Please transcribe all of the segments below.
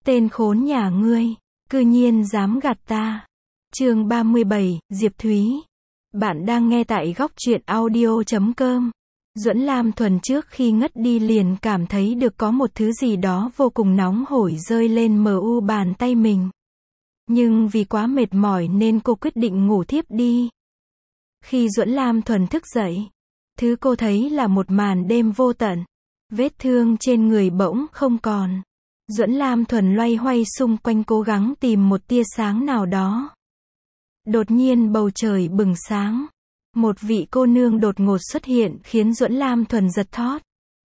Tên khốn nhà ngươi, cư nhiên dám gạt ta. Chương 37, Diệp Thúy. Bạn đang nghe tại góc truyện audio.com. Duẫn Lam Thuần trước khi ngất đi liền cảm thấy được có một thứ gì đó vô cùng nóng hổi rơi lên mu bàn tay mình. Nhưng vì quá mệt mỏi nên cô quyết định ngủ thiếp đi. Khi Duẫn Lam Thuần thức dậy, thứ cô thấy là một màn đêm vô tận. Vết thương trên người bỗng không còn. Duẫn Lam Thuần loay hoay xung quanh cố gắng tìm một tia sáng nào đó. Đột nhiên bầu trời bừng sáng. Một vị cô nương đột ngột xuất hiện khiến Duẫn Lam Thuần giật thót.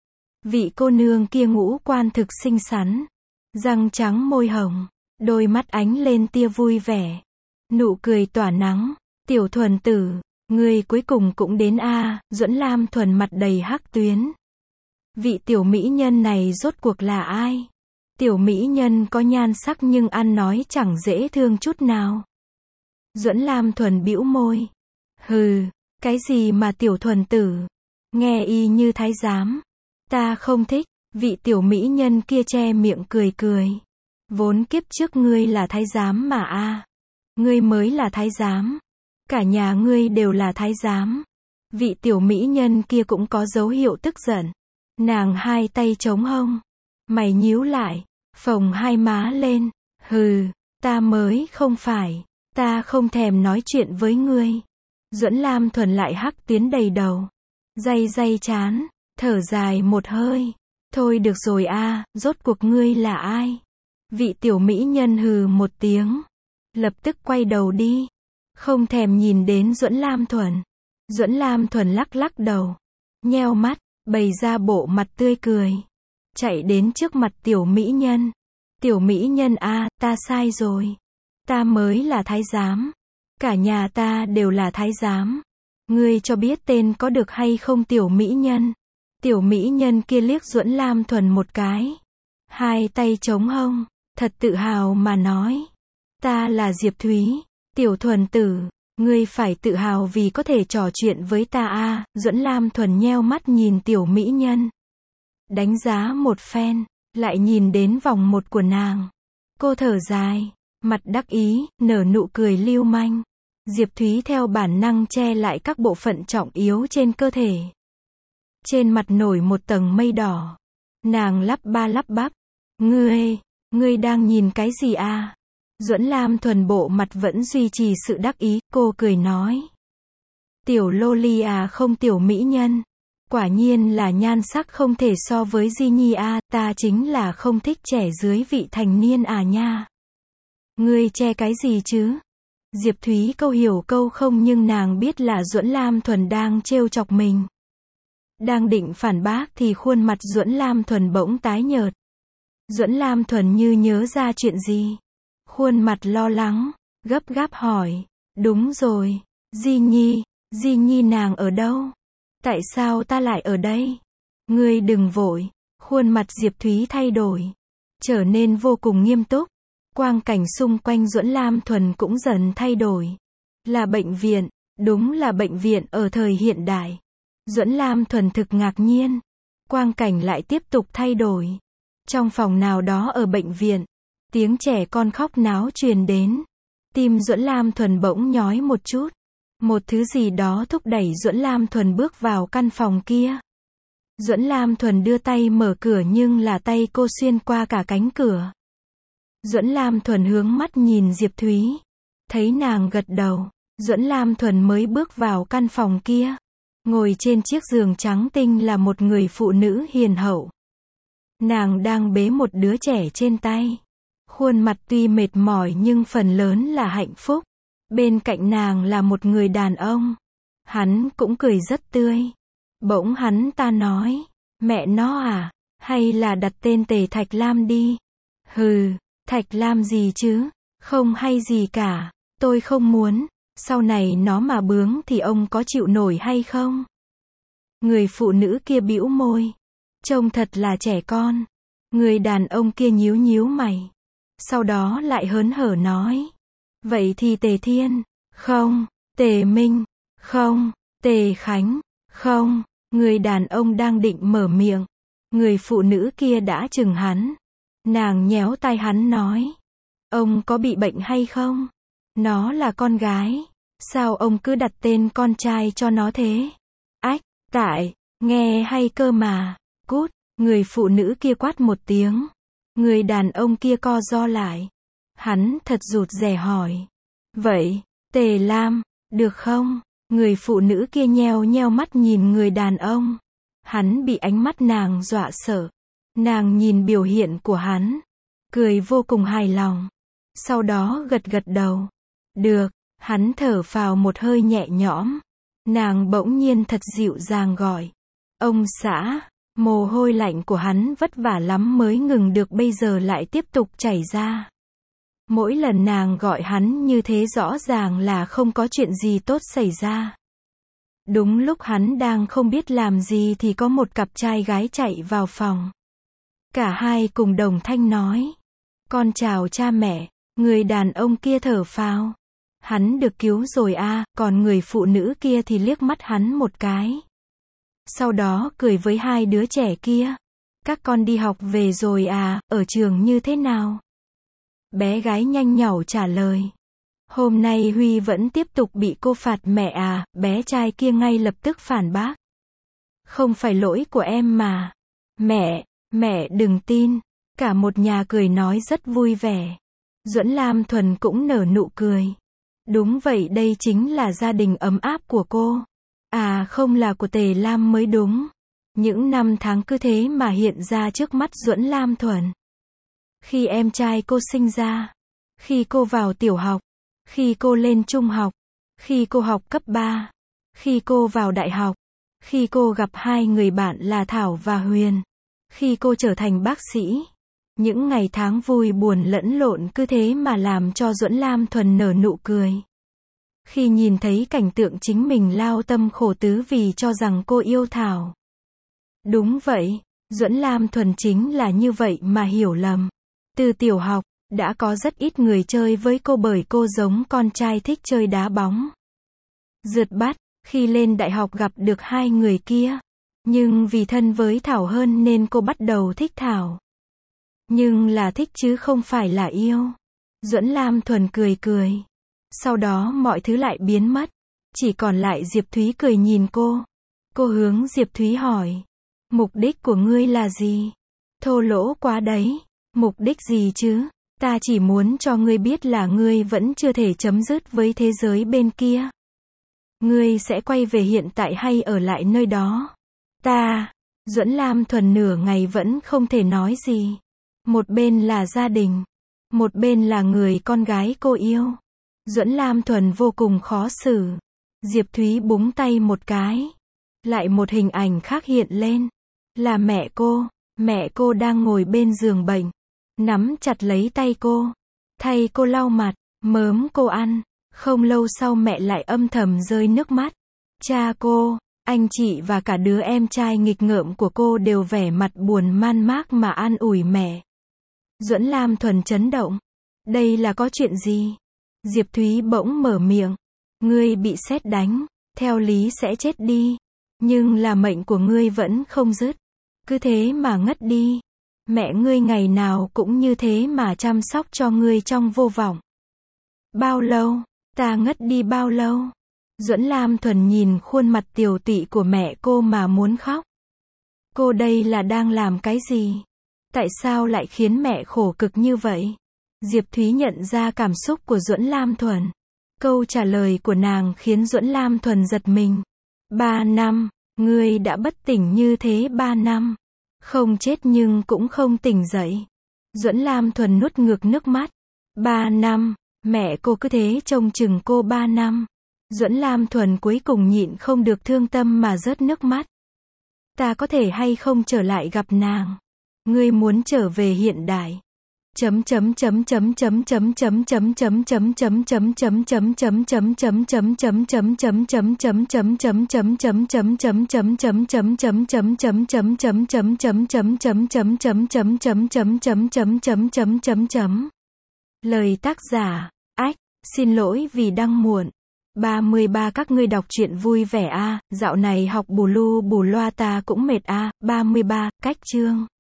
Vị cô nương kia ngũ quan thực xinh xắn. Răng trắng môi hồng. Đôi mắt ánh lên tia vui vẻ. Nụ cười tỏa nắng. Tiểu Thuần tử, ngươi cuối cùng cũng đến a. Duẫn Lam Thuần mặt đầy hắc tuyến. Vị tiểu mỹ nhân này rốt cuộc là ai? Tiểu mỹ nhân có nhan sắc nhưng ăn nói chẳng dễ thương chút nào. Duẫn Lam Thuần bĩu môi. Hừ, cái gì mà tiểu Thuần tử? Nghe y như thái giám. Ta không thích. Vị tiểu mỹ nhân kia che miệng cười cười. Vốn kiếp trước ngươi là thái giám mà a. Ngươi mới là thái giám. Cả nhà ngươi đều là thái giám. Vị tiểu mỹ nhân kia cũng có dấu hiệu tức giận. Nàng hai tay chống hông. Mày nhíu lại. Phồng hai má lên. Hừ, ta mới không phải. Ta không thèm nói chuyện với ngươi. Duẫn Lam Thuần lại hắc tuyến đầy đầu. Day chán. Thở dài một hơi. Thôi được rồi a, rốt cuộc ngươi là ai? Vị tiểu mỹ nhân hừ một tiếng. Lập tức quay đầu đi. Không thèm nhìn đến Duẫn Lam Thuần. Duẫn Lam Thuần lắc đầu. Nheo mắt, bày ra bộ mặt tươi cười. Chạy đến trước mặt tiểu mỹ nhân. Tiểu mỹ nhân a, ta sai rồi. Ta mới là thái giám. Cả nhà ta đều là thái giám. Ngươi cho biết tên có được hay không tiểu mỹ nhân? Tiểu mỹ nhân kia liếc Duẫn Lam Thuần một cái. Hai tay chống hông, thật tự hào mà nói. Ta là Diệp Thúy. Tiểu Thuần tử, ngươi phải tự hào vì có thể trò chuyện với ta a. Duẫn Lam Thuần nheo mắt nhìn tiểu mỹ nhân. Đánh giá một phen, lại nhìn đến vòng một của nàng. Cô thở dài, mặt đắc ý, nở nụ cười lưu manh. Diệp Thúy theo bản năng che lại các bộ phận trọng yếu trên cơ thể. Trên mặt nổi một tầng mây đỏ. Nàng lắp bắp. Ngươi đang nhìn cái gì a? Duẫn Lam Thuần bộ mặt vẫn duy trì sự đắc ý, cô cười nói. Tiểu loli à không tiểu mỹ nhân. Quả nhiên là nhan sắc không thể so với Di Nhi a, ta chính là không thích trẻ dưới vị thành niên à nha. Ngươi che cái gì chứ? Diệp Thúy câu hiểu câu không nhưng nàng biết là Duẫn Lam Thuần đang trêu chọc mình. Đang định phản bác thì khuôn mặt Duẫn Lam Thuần bỗng tái nhợt. Duẫn Lam Thuần như nhớ ra chuyện gì. Khuôn mặt lo lắng, gấp gáp hỏi. Đúng rồi, Di Nhi nàng ở đâu? Tại sao ta lại ở đây? Ngươi đừng vội. Khuôn mặt Diệp Thúy thay đổi. Trở nên vô cùng nghiêm túc. Quang cảnh xung quanh Duẫn Lam Thuần cũng dần thay đổi. Là bệnh viện, đúng là bệnh viện ở thời hiện đại. Duẫn Lam Thuần thực ngạc nhiên. Quang cảnh lại tiếp tục thay đổi. Trong phòng nào đó ở bệnh viện, tiếng trẻ con khóc náo truyền đến. Tim Duẫn Lam Thuần bỗng nhói một chút. Một thứ gì đó thúc đẩy Duẫn Lam Thuần bước vào căn phòng kia. Duẫn Lam Thuần đưa tay mở cửa nhưng là tay cô xuyên qua cả cánh cửa. Duẫn Lam Thuần hướng mắt nhìn Diệp Thúy. Thấy nàng gật đầu, Duẫn Lam Thuần mới bước vào căn phòng kia. Ngồi trên chiếc giường trắng tinh là một người phụ nữ hiền hậu. Nàng đang bế một đứa trẻ trên tay. Khuôn mặt tuy mệt mỏi nhưng phần lớn là hạnh phúc. Bên cạnh nàng là một người đàn ông. Hắn cũng cười rất tươi. Bỗng hắn ta nói, mẹ nó à, hay là đặt tên Tề Thạch Lam đi. Hừ, Thạch Lam gì chứ, không hay gì cả, tôi không muốn, sau này nó mà bướng thì ông có chịu nổi hay không? Người phụ nữ kia bĩu môi, trông thật là trẻ con. Người đàn ông kia nhíu mày. Sau đó lại hớn hở nói. Vậy thì Tề Thiên, không, Tề Minh, không, Tề Khánh, không. Người đàn ông đang định mở miệng. Người phụ nữ kia đã chừng hắn. Nàng nhéo tai hắn nói. Ông có bị bệnh hay không? Nó là con gái. Sao ông cứ đặt tên con trai cho nó thế? Ách, tại, nghe hay cơ mà. Cút, người phụ nữ kia quát một tiếng. Người đàn ông kia co ro lại. Hắn thật rụt rè hỏi. Vậy, Tề Lam, được không? Người phụ nữ kia nheo nheo mắt nhìn người đàn ông. Hắn bị ánh mắt nàng dọa sợ. Nàng nhìn biểu hiện của hắn, cười vô cùng hài lòng. Sau đó gật gật đầu. Được, hắn thở phào một hơi nhẹ nhõm. Nàng bỗng nhiên thật dịu dàng gọi. Ông xã, mồ hôi lạnh của hắn vất vả lắm mới ngừng được bây giờ lại tiếp tục chảy ra. Mỗi lần nàng gọi hắn như thế rõ ràng là không có chuyện gì tốt xảy ra. Đúng lúc hắn đang không biết làm gì thì có một cặp trai gái chạy vào phòng. Cả hai cùng đồng thanh nói. Con chào cha mẹ. Người đàn ông kia thở phào. Hắn được cứu rồi à, còn người phụ nữ kia thì liếc mắt hắn một cái. Sau đó cười với hai đứa trẻ kia. Các con đi học về rồi à, ở trường như thế nào? Bé gái nhanh nhảu trả lời. Hôm nay Huy vẫn tiếp tục bị cô phạt mẹ à, bé trai kia ngay lập tức phản bác. Không phải lỗi của em mà. Mẹ đừng tin. Cả một nhà cười nói rất vui vẻ. Duẫn Lam Thuần cũng nở nụ cười. Đúng vậy, đây chính là gia đình ấm áp của cô. À không, là của Tề Lam mới đúng. Những năm tháng cứ thế mà hiện ra trước mắt Duẫn Lam Thuần. Khi em trai cô sinh ra, khi cô vào tiểu học, khi cô lên trung học, khi cô học cấp 3, khi cô vào đại học, khi cô gặp hai người bạn là Thảo và Huyền, khi cô trở thành bác sĩ. Những ngày tháng vui buồn lẫn lộn cứ thế mà làm cho Duẫn Lam Thuần nở nụ cười. Khi nhìn thấy cảnh tượng chính mình lao tâm khổ tứ vì cho rằng cô yêu Thảo. Đúng vậy, Duẫn Lam Thuần chính là như vậy mà hiểu lầm. Từ tiểu học, đã có rất ít người chơi với cô bởi cô giống con trai thích chơi đá bóng. Rượt bắt, khi lên đại học gặp được hai người kia. Nhưng vì thân với Thảo hơn nên cô bắt đầu thích Thảo. Nhưng là thích chứ không phải là yêu. Duẫn Lam Thuần cười cười. Sau đó mọi thứ lại biến mất. Chỉ còn lại Diệp Thúy cười nhìn cô. Cô hướng Diệp Thúy hỏi. Mục đích của ngươi là gì? Thô lỗ quá đấy. Mục đích gì chứ? Ta chỉ muốn cho ngươi biết là ngươi vẫn chưa thể chấm dứt với thế giới bên kia. Ngươi sẽ quay về hiện tại hay ở lại nơi đó? Duẫn Lam Thuần nửa ngày vẫn không thể nói gì. Một bên là gia đình, một bên là người con gái cô yêu. Duẫn Lam Thuần vô cùng khó xử. Diệp Thúy búng tay một cái. Lại một hình ảnh khác hiện lên. Là mẹ cô đang ngồi bên giường bệnh. Nắm chặt lấy tay cô. Thay cô lau mặt, mớm cô ăn. Không lâu sau mẹ lại âm thầm rơi nước mắt. Cha cô, anh chị và cả đứa em trai nghịch ngợm của cô đều vẻ mặt buồn man mác mà an ủi mẹ. Duẫn Lam Thuần chấn động. Đây là có chuyện gì? Diệp Thúy bỗng mở miệng. Ngươi bị sét đánh, theo lý sẽ chết đi. Nhưng là mệnh của ngươi vẫn không dứt. Cứ thế mà ngất đi. Mẹ ngươi ngày nào cũng như thế mà chăm sóc cho ngươi trong vô vọng. Bao lâu? Ta ngất đi bao lâu? Duẫn Lam Thuần nhìn khuôn mặt tiều tụy của mẹ cô mà muốn khóc. Cô đây là đang làm cái gì? Tại sao lại khiến mẹ khổ cực như vậy? Diệp Thúy nhận ra cảm xúc của Duẫn Lam Thuần. Câu trả lời của nàng khiến Duẫn Lam Thuần giật mình. 3 năm, ngươi đã bất tỉnh như thế 3 năm. Không chết nhưng cũng không tỉnh dậy. Duẫn Lam Thuần nuốt ngược nước mắt. 3 năm, mẹ cô cứ thế trông chừng cô 3 năm. Duẫn Lam Thuần cuối cùng nhịn không được thương tâm mà rớt nước mắt. Ta có thể hay không trở lại gặp nàng? Ngươi muốn trở về hiện đại. Lời tác giả. Ách, xin lỗi vì đăng muộn. 33 các ngươi đọc truyện vui vẻ a, dạo này học bù lu bù loa ta cũng mệt a. 33, cách chương